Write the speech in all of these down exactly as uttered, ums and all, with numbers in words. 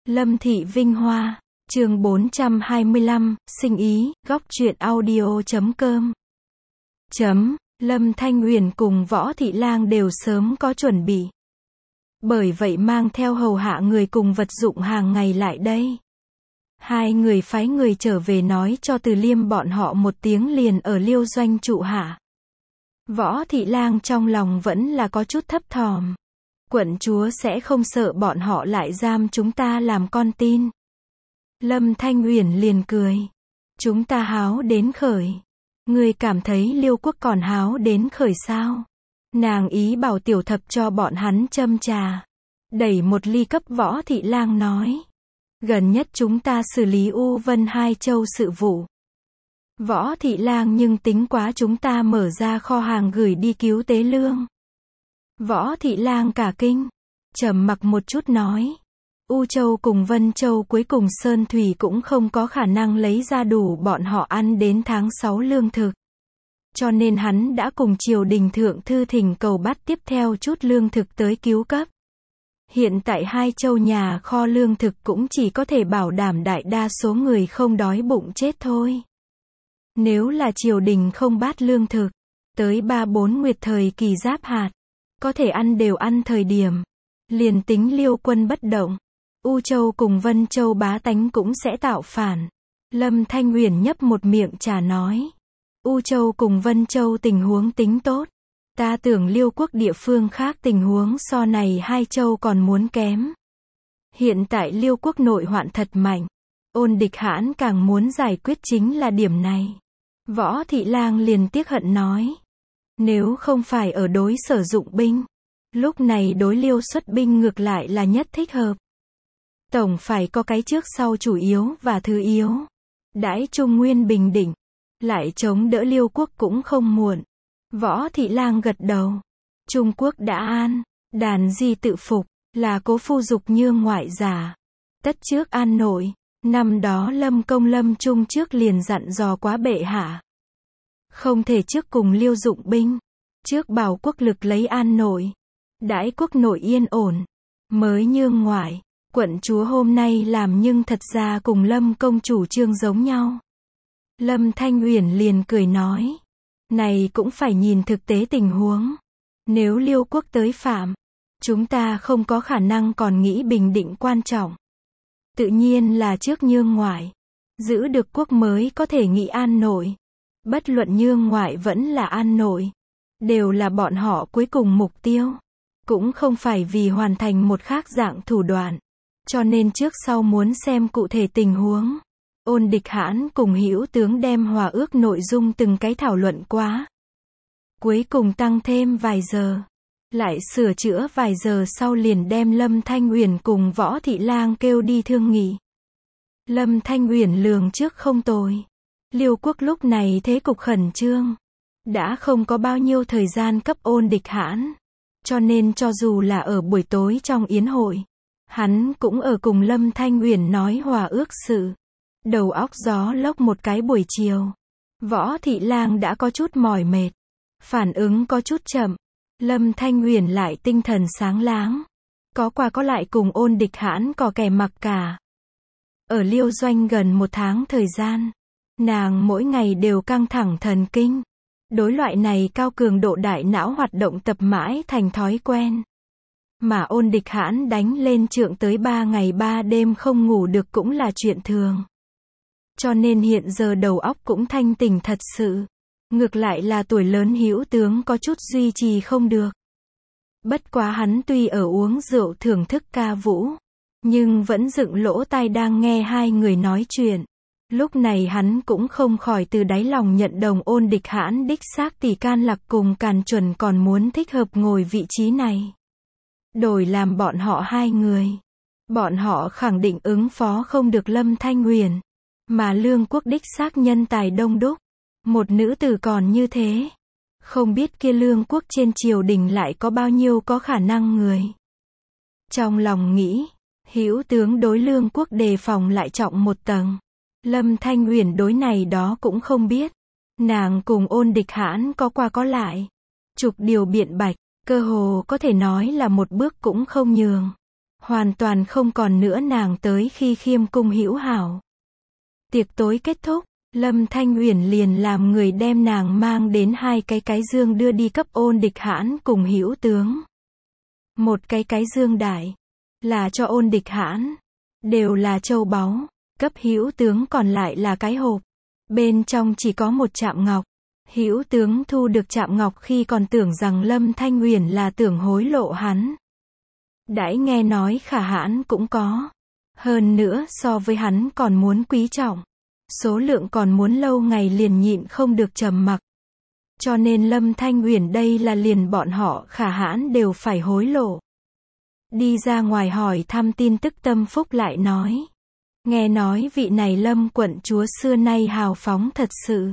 Lâm Thị Vinh Hoa, chương bốn trăm hai mươi lăm, sinh ý, góc truyện audio chấm com. Chấm, Lâm Thanh Uyển cùng Võ Thị Lang đều sớm có chuẩn bị. Bởi vậy mang theo hầu hạ người cùng vật dụng hàng ngày lại đây. Hai người phái người trở về nói cho Từ Liêm bọn họ một tiếng liền ở Liêu Doanh trụ hạ. Võ Thị Lang trong lòng vẫn là có chút thấp thỏm. Quận chúa sẽ không sợ bọn họ lại giam chúng ta làm con tin. Lâm Thanh Uyển liền cười. Chúng ta háo đến khởi. Ngươi cảm thấy Liêu quốc còn háo đến khởi sao? Nàng ý bảo tiểu thập cho bọn hắn châm trà. Đẩy một ly cấp Võ Thị Lang nói. Gần nhất chúng ta xử lý U Vân Hai Châu sự vụ. Võ Thị Lang nhưng tính quá chúng ta mở ra kho hàng gửi đi cứu tế lương. Võ Thị Lang cả kinh. Trầm mặc một chút nói. U Châu cùng Vân Châu cuối cùng Sơn Thủy cũng không có khả năng lấy ra đủ bọn họ ăn đến tháng sáu lương thực. Cho nên hắn đã cùng triều đình thượng thư thỉnh cầu bắt tiếp theo chút lương thực tới cứu cấp. Hiện tại Hai Châu nhà kho lương thực cũng chỉ có thể bảo đảm đại đa số người không đói bụng chết thôi. Nếu là triều đình không bát lương thực, tới ba bốn nguyệt thời kỳ giáp hạt, có thể ăn đều ăn thời điểm, liền tính Liêu quân bất động, U Châu cùng Vân Châu bá tánh cũng sẽ tạo phản. Lâm Thanh Uyển nhấp một miệng trà nói. U Châu cùng Vân Châu tình huống tính tốt. Ta tưởng Liêu quốc địa phương khác tình huống so này Hai Châu còn muốn kém. Hiện tại Liêu quốc nội hoạn thật mạnh. Ôn Địch Hãn càng muốn giải quyết chính là điểm này. Võ Thị Lang liền tiếc hận nói. Nếu không phải ở đối sử dụng binh, lúc này đối Liêu xuất binh ngược lại là nhất thích hợp. Tổng phải có cái trước sau chủ yếu và thứ yếu. Đãi Trung Nguyên bình định, lại chống đỡ Liêu quốc cũng không muộn. Võ Thị Lang gật đầu. Trung Quốc đã an, đàn di tự phục, là cố phu dục nhương ngoại giả. Tất trước an nội, năm đó Lâm Công Lâm Trung trước liền dặn dò quá bệ hạ. Không thể trước cùng Liêu dụng binh, trước bảo quốc lực lấy an nội. Đãi quốc nội yên ổn, mới nhương ngoại. Quận chúa hôm nay làm nhưng thật ra cùng Lâm công chủ trương giống nhau. Lâm Thanh Uyển liền cười nói. Này cũng phải nhìn thực tế tình huống. Nếu Liêu quốc tới phạm, chúng ta không có khả năng còn nghĩ bình định quan trọng. Tự nhiên là trước nhương ngoại. Giữ được quốc mới có thể nghĩ an nội. Bất luận nhương ngoại vẫn là an nội. Đều là bọn họ cuối cùng mục tiêu. Cũng không phải vì hoàn thành một khác dạng thủ đoạn. Cho nên trước sau muốn xem cụ thể tình huống. Ôn Địch Hãn cùng Hữu tướng đem hòa ước nội dung từng cái thảo luận quá. Cuối cùng tăng thêm vài giờ. Lại sửa chữa vài giờ sau liền đem Lâm Thanh Uyển cùng Võ Thị Lang kêu đi thương nghị. Lâm Thanh Uyển lường trước không tồi. Liêu quốc lúc này thế cục khẩn trương. Đã không có bao nhiêu thời gian cấp Ôn Địch Hãn. Cho nên cho dù là ở buổi tối trong yến hội, hắn cũng ở cùng Lâm Thanh Uyển nói hòa ước sự. Đầu óc gió lốc một cái buổi chiều. Võ Thị Lang đã có chút mỏi mệt. Phản ứng có chút chậm. Lâm Thanh Uyển lại tinh thần sáng láng. Có qua có lại cùng Ôn Địch Hãn có kẻ mặc cả. Ở Liêu Doanh gần một tháng thời gian. Nàng mỗi ngày đều căng thẳng thần kinh. Đối loại này cao cường độ đại não hoạt động tập mãi thành thói quen. Mà Ôn Địch Hãn đánh lên trượng tới ba ngày ba đêm không ngủ được cũng là chuyện thường. Cho nên hiện giờ đầu óc cũng thanh tỉnh thật sự. Ngược lại là tuổi lớn Hữu tướng có chút duy trì không được. Bất quá hắn tuy ở uống rượu thưởng thức ca vũ, nhưng vẫn dựng lỗ tai đang nghe hai người nói chuyện. Lúc này hắn cũng không khỏi từ đáy lòng nhận đồng Ôn Địch Hãn đích xác tỷ Can Lạc cùng Càn Chuẩn còn muốn thích hợp ngồi vị trí này. Đổi làm bọn họ hai người. Bọn họ khẳng định ứng phó không được Lâm Thanh Uyển. Mà Lương quốc đích xác nhân tài đông đúc. Một nữ tử còn như thế. Không biết kia Lương quốc trên triều đình lại có bao nhiêu có khả năng người. Trong lòng nghĩ, Hữu tướng đối Lương quốc đề phòng lại trọng một tầng. Lâm Thanh Uyển đối này đó cũng không biết. Nàng cùng Ôn Địch Hãn có qua có lại. Chục điều biện bạch, cơ hồ có thể nói là một bước cũng không nhường. Hoàn toàn không còn nữa nàng tới khi khiêm cung hữu hảo. Tiệc tối kết thúc, Lâm Thanh Uyển liền làm người đem nàng mang đến hai cái cái dương đưa đi cấp Ôn Địch Hãn cùng hữu tướng. Một cái cái dương đại, là cho Ôn Địch Hãn, đều là châu báu, cấp hữu tướng còn lại là cái hộp. Bên trong chỉ có một chạm ngọc. Hữu tướng thu được chạm ngọc khi còn tưởng rằng Lâm Thanh Uyển là tưởng hối lộ hắn. Đãi nghe nói Khả Hãn cũng có. Hơn nữa so với hắn còn muốn quý trọng. Số lượng còn muốn lâu ngày liền nhịn không được trầm mặc. Cho nên Lâm Thanh Uyển đây là liền bọn họ Khả Hãn đều phải hối lộ. Đi ra ngoài hỏi thăm tin tức Tâm Phúc lại nói. Nghe nói vị này Lâm quận chúa xưa nay hào phóng thật sự.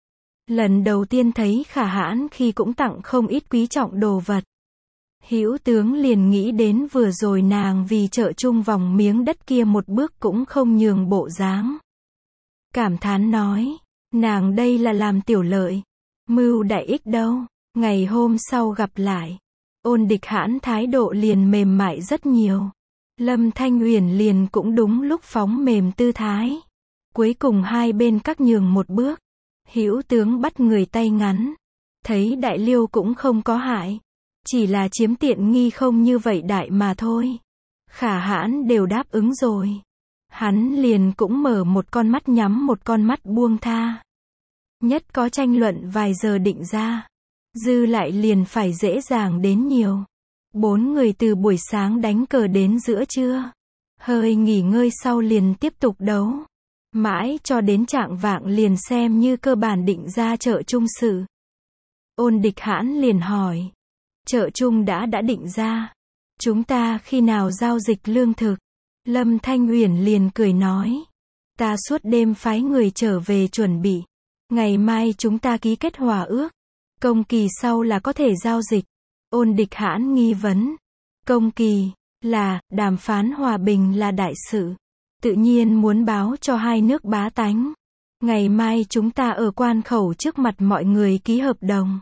Lần đầu tiên thấy Khả Hãn khi cũng tặng không ít quý trọng đồ vật. Hữu tướng liền nghĩ đến vừa rồi nàng vì trợ chung vòng miếng đất kia một bước cũng không nhường bộ dáng. Cảm thán nói, nàng đây là làm tiểu lợi, mưu đại ích đâu. Ngày hôm sau gặp lại, Ôn Địch Hãn thái độ liền mềm mại rất nhiều. Lâm Thanh Uyển liền cũng đúng lúc phóng mềm tư thái. Cuối cùng hai bên các nhường một bước. Hữu tướng bắt người tay ngắn. Thấy đại liêu cũng không có hại. Chỉ là chiếm tiện nghi không như vậy đại mà thôi. Khả Hãn đều đáp ứng rồi. Hắn liền cũng mở một con mắt nhắm một con mắt buông tha. Nhất có tranh luận vài giờ định ra. Dư lại liền phải dễ dàng đến nhiều. Bốn người từ buổi sáng đánh cờ đến giữa trưa. Hơi nghỉ ngơi sau liền tiếp tục đấu. Mãi cho đến trạng vạng liền xem như cơ bản định ra chợ chung sự. Ôn Địch Hãn liền hỏi. Chợ chung đã đã định ra. Chúng ta khi nào giao dịch lương thực? Lâm Thanh Uyển liền cười nói. Ta suốt đêm phái người trở về chuẩn bị. Ngày mai chúng ta ký kết hòa ước. Công kỳ sau là có thể giao dịch. Ôn Địch Hãn nghi vấn. Công kỳ, là, đàm phán hòa bình là đại sự. Tự nhiên muốn báo cho hai nước bá tánh. Ngày mai chúng ta ở quan khẩu trước mặt mọi người ký hợp đồng.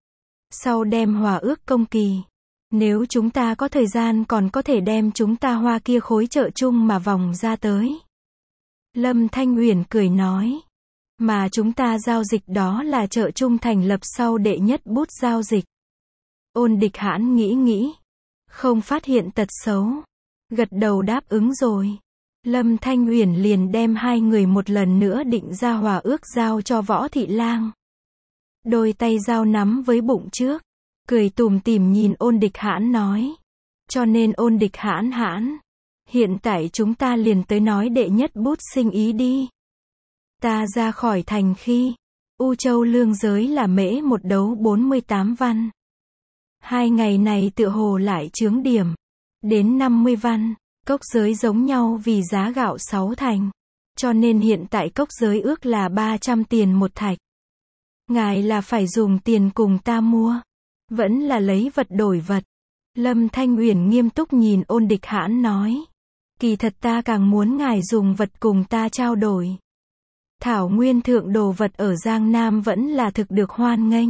Sau đem hòa ước công kỳ. Nếu chúng ta có thời gian còn có thể đem chúng ta hoa kia khối chợ chung mà vòng ra tới. Lâm Thanh Uyển cười nói. Mà chúng ta giao dịch đó là chợ chung thành lập sau đệ nhất bút giao dịch. Ôn Địch Hãn nghĩ nghĩ. Không phát hiện tật xấu. Gật đầu đáp ứng rồi. Lâm Thanh Uyển liền đem hai người một lần nữa định ra hòa ước giao cho Võ Thị Lang. Đôi tay giao nắm với bụng trước. Cười tủm tỉm nhìn Ôn Địch Hãn nói. Cho nên Ôn Địch Hãn hãn. Hiện tại chúng ta liền tới nói đệ nhất bút sinh ý đi. Ta ra khỏi thành khi. U Châu lương giới là mễ một đấu bốn mươi tám văn. Hai ngày này tựa hồ lại chướng điểm. Đến năm mươi văn. Cốc giới giống nhau vì giá gạo sáu thành. Cho nên hiện tại cốc giới ước là ba trăm tiền một thạch. Ngài là phải dùng tiền cùng ta mua. Vẫn là lấy vật đổi vật. Lâm Thanh Uyển nghiêm túc nhìn Ôn Địch Hãn nói. Kỳ thật ta càng muốn ngài dùng vật cùng ta trao đổi. Thảo nguyên thượng đồ vật ở Giang Nam vẫn là thực được hoan nghênh.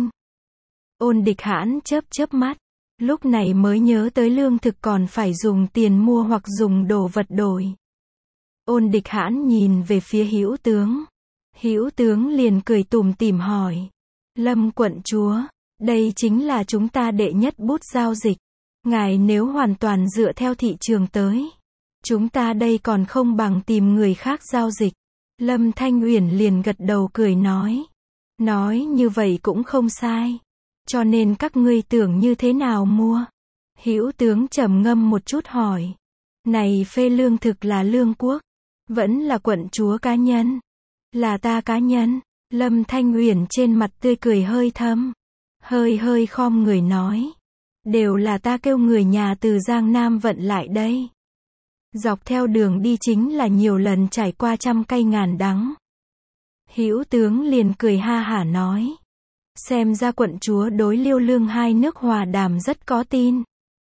Ôn Địch Hãn chớp chớp mắt. Lúc này mới nhớ tới lương thực còn phải dùng tiền mua hoặc dùng đồ vật đổi. Ôn Địch Hãn nhìn về phía Hữu tướng. Hữu tướng liền cười tủm tỉm hỏi. Lâm quận chúa, đây chính là chúng ta đệ nhất bút giao dịch. Ngài nếu hoàn toàn dựa theo thị trường tới. Chúng ta đây còn không bằng tìm người khác giao dịch. Lâm Thanh Uyển liền gật đầu cười nói. Nói như vậy cũng không sai. Cho nên các ngươi tưởng như thế nào mua? Hữu tướng trầm ngâm một chút hỏi. Này phê lương thực là lương quốc. Vẫn là quận chúa cá nhân. Là ta cá nhân. Lâm Thanh Uyển trên mặt tươi cười hơi thâm. Hơi hơi khom người nói. Đều là ta kêu người nhà từ Giang Nam vận lại đây. Dọc theo đường đi chính là nhiều lần trải qua trăm cay ngàn đắng. Hữu tướng liền cười ha hả nói. Xem ra quận chúa đối Liêu Lương hai nước hòa đàm rất có tin.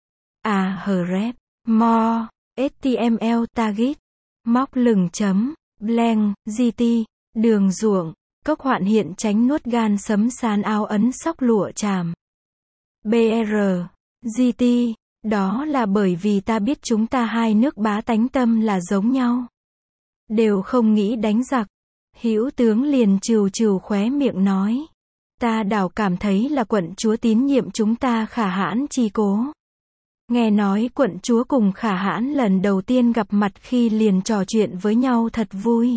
À hờ rep, mo, ét tê em lờ target, móc lừng chấm, blank, gt, đường ruộng, cốc hoạn hiện tránh nuốt gan sấm sán áo ấn sóc lụa chàm. bê rờ, gt, Đó là bởi vì ta biết chúng ta hai nước bá tánh tâm là giống nhau. Đều không nghĩ đánh giặc. Hữu tướng liền trừ trừ khóe miệng nói. Ta đảo cảm thấy là quận chúa tín nhiệm chúng ta khả hãn chi cố. Nghe nói quận chúa cùng khả hãn lần đầu tiên gặp mặt khi liền trò chuyện với nhau thật vui.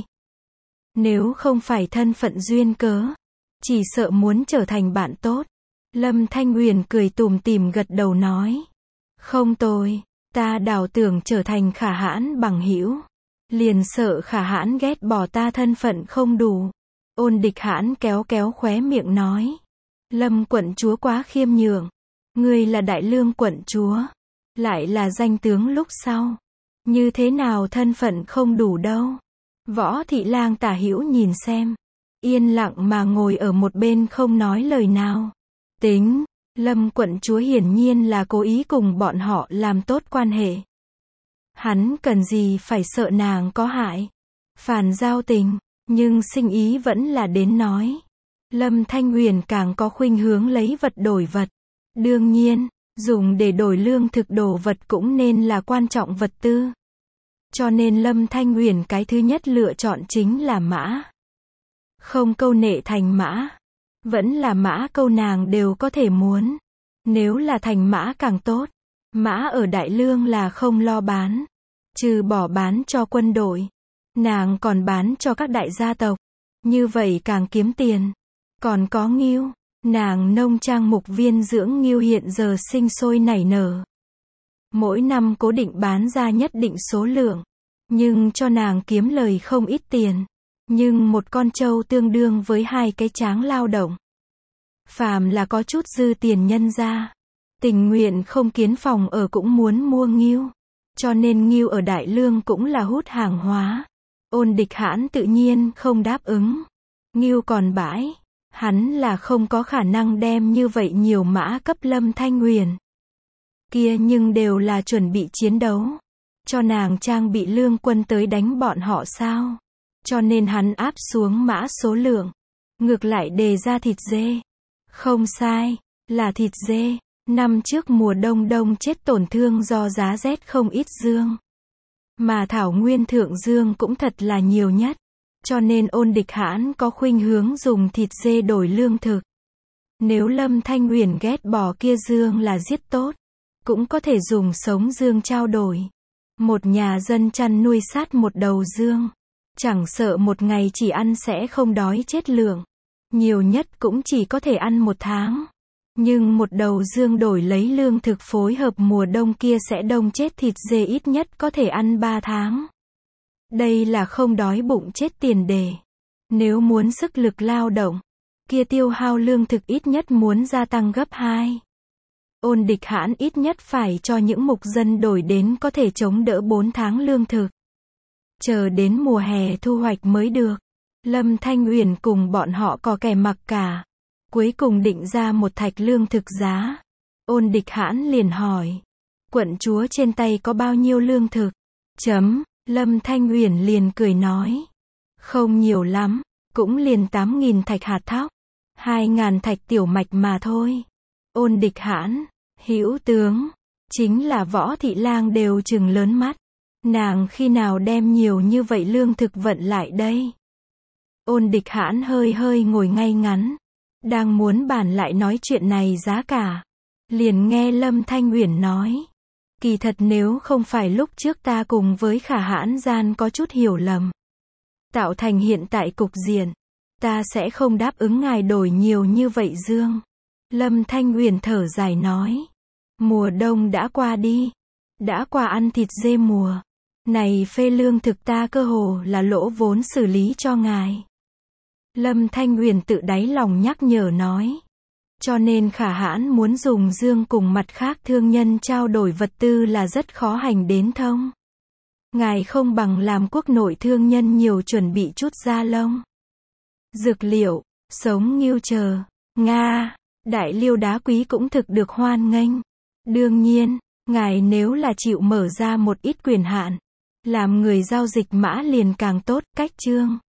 Nếu không phải thân phận duyên cớ, chỉ sợ muốn trở thành bạn tốt. Lâm Thanh Uyển cười tủm tỉm gật đầu nói. Không tồi, ta đảo tưởng trở thành khả hãn bằng hữu. Liền sợ khả hãn ghét bỏ ta thân phận không đủ. Ôn Địch Hãn kéo kéo khóe miệng nói. Lâm quận chúa quá khiêm nhường. Ngươi là đại lương quận chúa. Lại là danh tướng lúc sau. Như thế nào thân phận không đủ đâu. Võ Thị Lang tả hữu nhìn xem. Yên lặng mà ngồi ở một bên không nói lời nào. Tính, Lâm quận chúa hiển nhiên là cố ý cùng bọn họ làm tốt quan hệ. Hắn cần gì phải sợ nàng có hại. Phản giao tình, nhưng sinh ý vẫn là đến nói. Lâm Thanh Uyển càng có khuynh hướng lấy vật đổi vật. Đương nhiên, dùng để đổi lương thực đồ vật cũng nên là quan trọng vật tư. Cho nên Lâm Thanh Uyển cái thứ nhất lựa chọn chính là mã. Không câu nệ thành mã. Vẫn là mã câu nàng đều có thể muốn. Nếu là thành mã càng tốt. Mã ở Đại Lương là không lo bán. Trừ bỏ bán cho quân đội. Nàng còn bán cho các đại gia tộc. Như vậy càng kiếm tiền. Còn có ngưu. Nàng nông trang mục viên dưỡng ngưu hiện giờ sinh sôi nảy nở. Mỗi năm cố định bán ra nhất định số lượng. Nhưng cho nàng kiếm lời không ít tiền. Nhưng một con trâu tương đương với hai cái tráng lao động. Phàm là có chút dư tiền nhân ra. Tình nguyện không kiến phòng ở cũng muốn mua ngưu. Cho nên ngưu ở Đại Lương cũng là hút hàng hóa. Ôn Địch Hãn tự nhiên không đáp ứng. Ngưu còn bãi. Hắn là không có khả năng đem như vậy nhiều mã cấp Lâm Thanh Uyển. Kia nhưng đều là chuẩn bị chiến đấu. Cho nàng trang bị lương quân tới đánh bọn họ sao. Cho nên hắn áp xuống mã số lượng. Ngược lại đề ra thịt dê. Không sai, là thịt dê. Năm trước mùa đông đông chết tổn thương do giá rét không ít dương. Mà thảo nguyên thượng dương cũng thật là nhiều nhất. Cho nên Ôn Địch Hãn có khuynh hướng dùng thịt dê đổi lương thực. Nếu Lâm Thanh Uyển ghét bỏ kia dương là giết tốt. Cũng có thể dùng sống dương trao đổi. Một nhà dân chăn nuôi sát một đầu dương. Chẳng sợ một ngày chỉ ăn sẽ không đói chết lượng. Nhiều nhất cũng chỉ có thể ăn một tháng. Nhưng một đầu dương đổi lấy lương thực phối hợp mùa đông kia sẽ đông chết thịt dê ít nhất có thể ăn ba tháng. Đây là không đói bụng chết tiền đề. Nếu muốn sức lực lao động, kia tiêu hao lương thực ít nhất muốn gia tăng gấp hai. Ôn Địch Hãn ít nhất phải cho những mục dân đổi đến có thể chống đỡ bốn tháng lương thực. Chờ đến mùa hè thu hoạch mới được. Lâm Thanh Uyển cùng bọn họ có kẻ mặc cả. Cuối cùng định ra một thạch lương thực giá. Ôn Địch Hãn liền hỏi. Quận chúa trên tay có bao nhiêu lương thực? Chấm, Lâm Thanh Uyển liền cười nói. Không nhiều lắm, cũng liền tám nghìn thạch hạt thóc. hai ngàn thạch tiểu mạch mà thôi. Ôn Địch Hãn, hữu tướng, chính là Võ Thị Lang đều trừng lớn mắt. Nàng khi nào đem nhiều như vậy lương thực vận lại đây? Ôn Địch Hãn hơi hơi ngồi ngay ngắn. Đang muốn bàn lại nói chuyện này giá cả. Liền nghe Lâm Thanh Uyển nói. Kỳ thật nếu không phải lúc trước ta cùng với khả hãn gian có chút hiểu lầm. Tạo thành hiện tại cục diện. Ta sẽ không đáp ứng ngài đổi nhiều như vậy dương. Lâm Thanh Uyển thở dài nói. Mùa đông đã qua đi. Đã qua ăn thịt dê mùa. Này phê lương thực ta cơ hồ là lỗ vốn xử lý cho ngài. Lâm Thanh Uyển tự đáy lòng nhắc nhở nói. Cho nên khả hãn muốn dùng dương cùng mặt khác thương nhân trao đổi vật tư là rất khó hành đến thông. Ngài không bằng làm quốc nội thương nhân nhiều chuẩn bị chút da lông. Dược liệu, sống ngưu chờ, Nga, đại liêu đá quý cũng thực được hoan nghênh. Đương nhiên, ngài nếu là chịu mở ra một ít quyền hạn, làm người giao dịch mã liền càng tốt, cách chương.